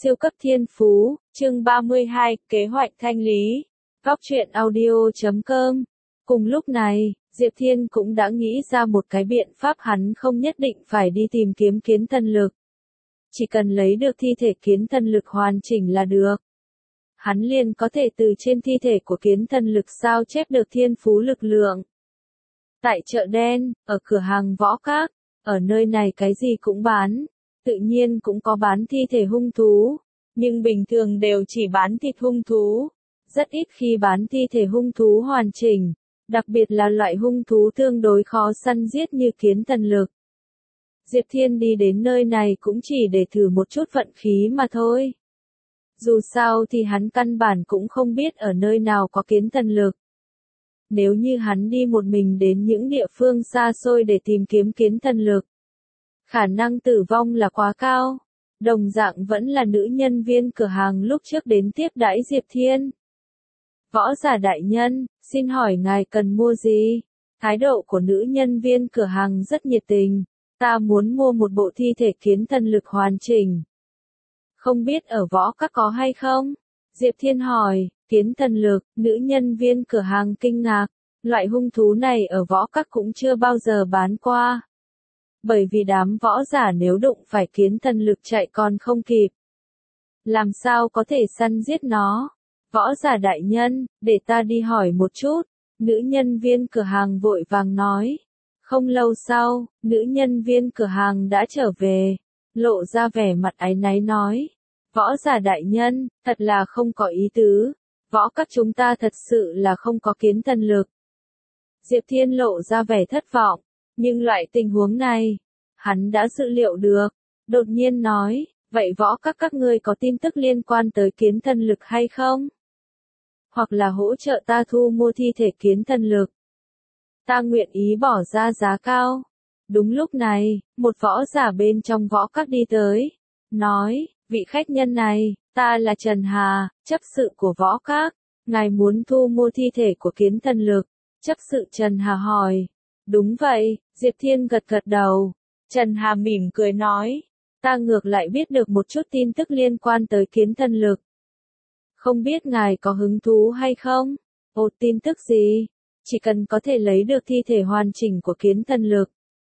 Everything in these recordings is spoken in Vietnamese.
Siêu cấp thiên phú, chương 32, kế hoạch thanh lý. Góc truyện audio.com. Cùng lúc này, Diệp Thiên cũng đã nghĩ ra một cái biện pháp, hắn không nhất định phải đi tìm kiếm kiến thần lực. Chỉ cần lấy được thi thể kiến thần lực hoàn chỉnh là được. Hắn liền có thể từ trên thi thể của kiến thần lực sao chép được thiên phú lực lượng. Tại chợ đen, ở cửa hàng võ các, ở nơi này cái gì cũng bán. Tự nhiên cũng có bán thi thể hung thú, nhưng bình thường đều chỉ bán thịt hung thú. Rất ít khi bán thi thể hung thú hoàn chỉnh, đặc biệt là loại hung thú tương đối khó săn giết như kiến thần lực. Diệp Thiên đi đến nơi này cũng chỉ để thử một chút vận khí mà thôi. Dù sao thì hắn căn bản cũng không biết ở nơi nào có kiến thần lực. Nếu như hắn đi một mình đến những địa phương xa xôi để tìm kiếm kiến thần lực, khả năng tử vong là quá cao. Đồng dạng vẫn là nữ nhân viên cửa hàng lúc trước đến tiếp đãi Diệp Thiên. Võ giả đại nhân, xin hỏi ngài cần mua gì? Thái độ của nữ nhân viên cửa hàng rất nhiệt tình. Ta muốn mua một bộ thi thể kiến thần lực hoàn chỉnh. Không biết ở võ các có hay không? Diệp Thiên hỏi, kiến thần lực, nữ nhân viên cửa hàng kinh ngạc. Loại hung thú này ở võ các cũng chưa bao giờ bán qua. Bởi vì đám võ giả nếu đụng phải kiến thần lực chạy còn không kịp. Làm sao có thể săn giết nó? Võ giả đại nhân, để ta đi hỏi một chút. Nữ nhân viên cửa hàng vội vàng nói. Không lâu sau, nữ nhân viên cửa hàng đã trở về. Lộ ra vẻ mặt áy náy nói. Võ giả đại nhân, thật là không có ý tứ. Võ các chúng ta thật sự là không có kiến thần lực. Diệp Thiên lộ ra vẻ thất vọng. Nhưng loại tình huống này, hắn đã dự liệu được. Đột nhiên nói, vậy võ các ngươi có tin tức liên quan tới kiến thần lực hay không? Hoặc là hỗ trợ ta thu mua thi thể kiến thần lực. Ta nguyện ý bỏ ra giá cao. Đúng lúc này, một võ giả bên trong võ các đi tới. Nói, vị khách nhân này, ta là Trần Hà, chấp sự của võ các. Ngài muốn thu mua thi thể của kiến thần lực. Chấp sự Trần Hà hỏi. Đúng vậy, Diệp Thiên gật gật đầu. Trần Hà mỉm cười nói. Ta ngược lại biết được một chút tin tức liên quan tới kiến thần lực. Không biết ngài có hứng thú hay không? Ồ, tin tức gì? Chỉ cần có thể lấy được thi thể hoàn chỉnh của kiến thần lực.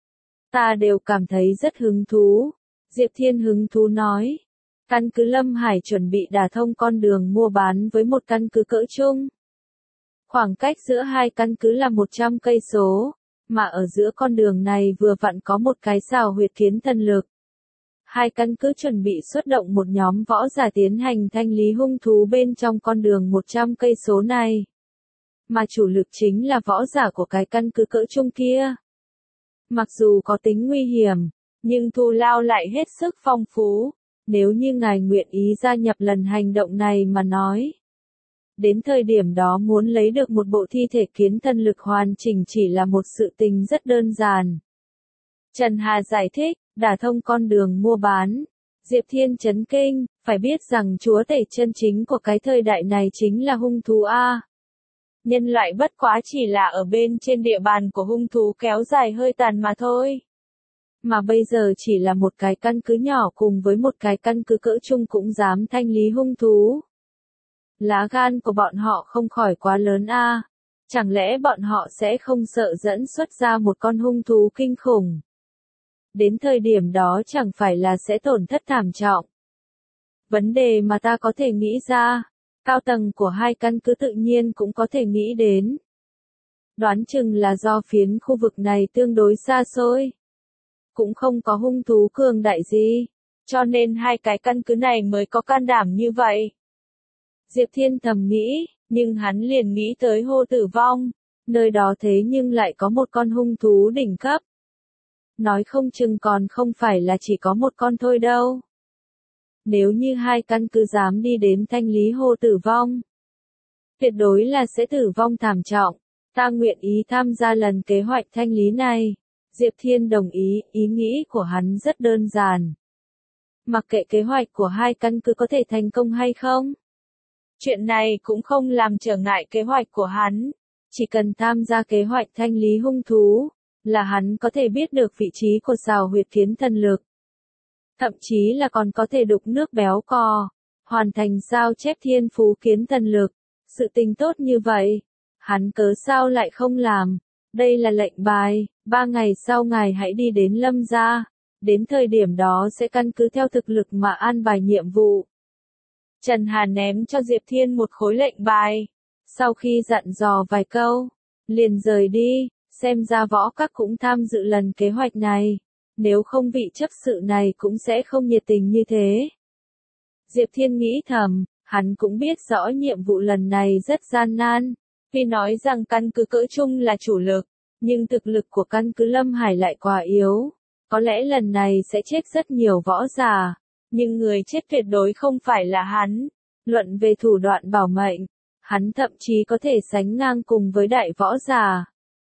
Ta đều cảm thấy rất hứng thú. Diệp Thiên hứng thú nói. Căn cứ Lâm Hải chuẩn bị đả thông con đường mua bán với một căn cứ cỡ trung. Khoảng cách giữa hai căn cứ là 100 cây số. Mà ở giữa con đường này vừa vặn có một cái xào huyệt kiến thần lực. Hai căn cứ chuẩn bị xuất động một nhóm võ giả tiến hành thanh lý hung thú bên trong con đường 100 cây số này. Mà chủ lực chính là võ giả của cái căn cứ cỡ trung kia. Mặc dù có tính nguy hiểm, nhưng thù lao lại hết sức phong phú. Nếu như ngài nguyện ý gia nhập lần hành động này mà nói. Đến thời điểm đó muốn lấy được một bộ thi thể kiến thần lực hoàn chỉnh chỉ là một sự tình rất đơn giản. Trần Hà giải thích, đả thông con đường mua bán. Diệp Thiên chấn kinh, phải biết rằng chúa tể chân chính của cái thời đại này chính là hung thú A. Nhân loại bất quá chỉ là ở bên trên địa bàn của hung thú kéo dài hơi tàn mà thôi. Mà bây giờ chỉ là một cái căn cứ nhỏ cùng với một cái căn cứ cỡ trung cũng dám thanh lý hung thú. Lá gan của bọn họ không khỏi quá lớn a. Chẳng lẽ bọn họ sẽ không sợ dẫn xuất ra một con hung thú kinh khủng? Đến thời điểm đó chẳng phải là sẽ tổn thất thảm trọng. Vấn đề mà ta có thể nghĩ ra, cao tầng của hai căn cứ tự nhiên cũng có thể nghĩ đến. Đoán chừng là do phiến khu vực này tương đối xa xôi. Cũng không có hung thú cường đại gì, cho nên hai cái căn cứ này mới có can đảm như vậy. Diệp Thiên thầm nghĩ, nhưng hắn liền nghĩ tới Hồ Tử Vong, nơi đó thế nhưng lại có một con hung thú đỉnh cấp. Nói không chừng còn không phải là chỉ có một con thôi đâu. Nếu như hai căn cứ dám đi đến thanh lý Hồ Tử Vong, tuyệt đối là sẽ tử vong thảm trọng. Ta nguyện ý tham gia lần kế hoạch thanh lý này. Diệp Thiên đồng ý, ý nghĩ của hắn rất đơn giản. Mặc kệ kế hoạch của hai căn cứ có thể thành công hay không. Chuyện này cũng không làm trở ngại kế hoạch của hắn. Chỉ cần tham gia kế hoạch thanh lý hung thú, là hắn có thể biết được vị trí của xào huyệt kiến thần lực. thậm chí là còn có thể đục nước béo cò, hoàn thành sao chép thiên phú kiến thần lực. Sự tình tốt như vậy, hắn cớ sao lại không làm? Đây là lệnh bài, 3 ngày sau ngài hãy đi đến Lâm gia, đến thời điểm đó sẽ căn cứ theo thực lực mà an bài nhiệm vụ. Trần Hà ném cho Diệp Thiên một khối lệnh bài, sau khi dặn dò vài câu, liền rời đi, xem ra Võ Các cũng tham dự lần kế hoạch này, nếu không vị chấp sự này cũng sẽ không nhiệt tình như thế. Diệp Thiên nghĩ thầm, hắn cũng biết rõ nhiệm vụ lần này rất gian nan, vì nói rằng căn cứ cỡ trung là chủ lực, nhưng thực lực của căn cứ Lâm Hải lại quá yếu, có lẽ lần này sẽ chết rất nhiều võ giả, nhưng người chết tuyệt đối không phải là hắn. Luận về thủ đoạn bảo mệnh, hắn thậm chí có thể sánh ngang cùng với đại võ giả.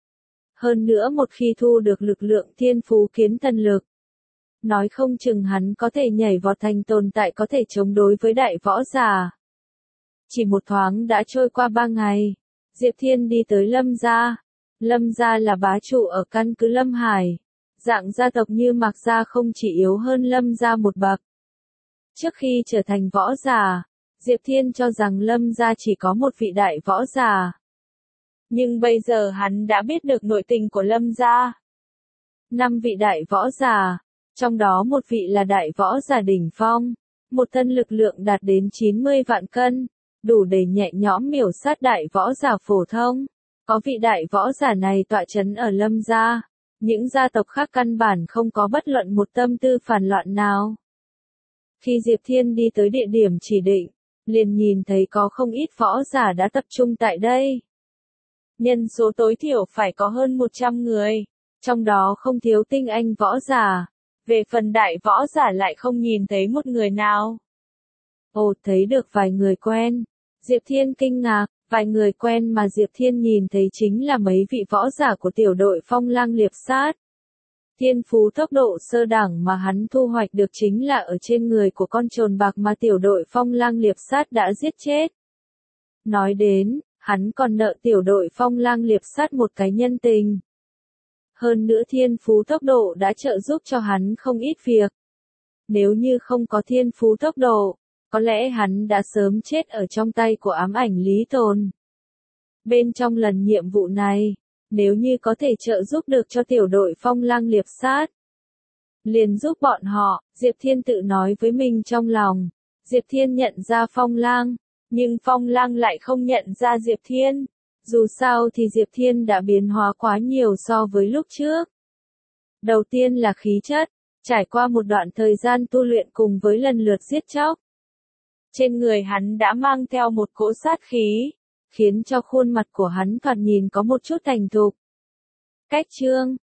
Hơn nữa một khi thu được lực lượng thiên phú kiến thần lực, nói không chừng hắn có thể nhảy vọt thành tồn tại có thể chống đối với đại võ giả. Chỉ một thoáng đã trôi qua 3 ngày, Diệp Thiên đi tới Lâm gia. Lâm gia là bá chủ ở căn cứ Lâm Hải. Dạng gia tộc như Mạc gia không chỉ yếu hơn Lâm gia một bậc. Trước khi trở thành võ giả, Diệp Thiên cho rằng Lâm gia chỉ có một vị đại võ giả. Nhưng bây giờ hắn đã biết được nội tình của Lâm gia. 5 vị đại võ giả, trong đó một vị là đại võ giả đỉnh phong, một thân lực lượng đạt đến 90 vạn cân, đủ để nhẹ nhõm miểu sát đại võ giả phổ thông. Có vị đại võ giả này tọa chấn ở Lâm gia, những gia tộc khác căn bản không có bất luận một tâm tư phản loạn nào. Khi Diệp Thiên đi tới địa điểm chỉ định, liền nhìn thấy có không ít võ giả đã tập trung tại đây. Nhân số tối thiểu phải có hơn 100 người, trong đó không thiếu tinh anh võ giả. Về phần đại võ giả lại không nhìn thấy một người nào. Ồ, thấy được vài người quen. Diệp Thiên kinh ngạc, vài người quen mà Diệp Thiên nhìn thấy chính là mấy vị võ giả của tiểu đội Phong Lang Liệp Sát. Thiên phú tốc độ sơ đẳng mà hắn thu hoạch được chính là ở trên người của con trồn bạc mà tiểu đội Phong Lang Liệp Sát đã giết chết. Nói đến, hắn còn nợ tiểu đội Phong Lang Liệp Sát một cái nhân tình. Hơn nữa thiên phú tốc độ đã trợ giúp cho hắn không ít việc. Nếu như không có thiên phú tốc độ, có lẽ hắn đã sớm chết ở trong tay của ám ảnh Lý Tồn. Bên trong lần nhiệm vụ này, nếu như có thể trợ giúp được cho tiểu đội Phong Lang Liệp Sát, liền giúp bọn họ, Diệp Thiên tự nói với mình trong lòng. Diệp Thiên nhận ra Phong Lang, nhưng Phong Lang lại không nhận ra Diệp Thiên. Dù sao thì Diệp Thiên đã biến hóa quá nhiều so với lúc trước. Đầu tiên là khí chất, trải qua một đoạn thời gian tu luyện cùng với lần lượt giết chóc. Trên người hắn đã mang theo một cỗ sát khí, khiến cho khuôn mặt của hắn thoạt nhìn có một chút thành thục. Cách trương,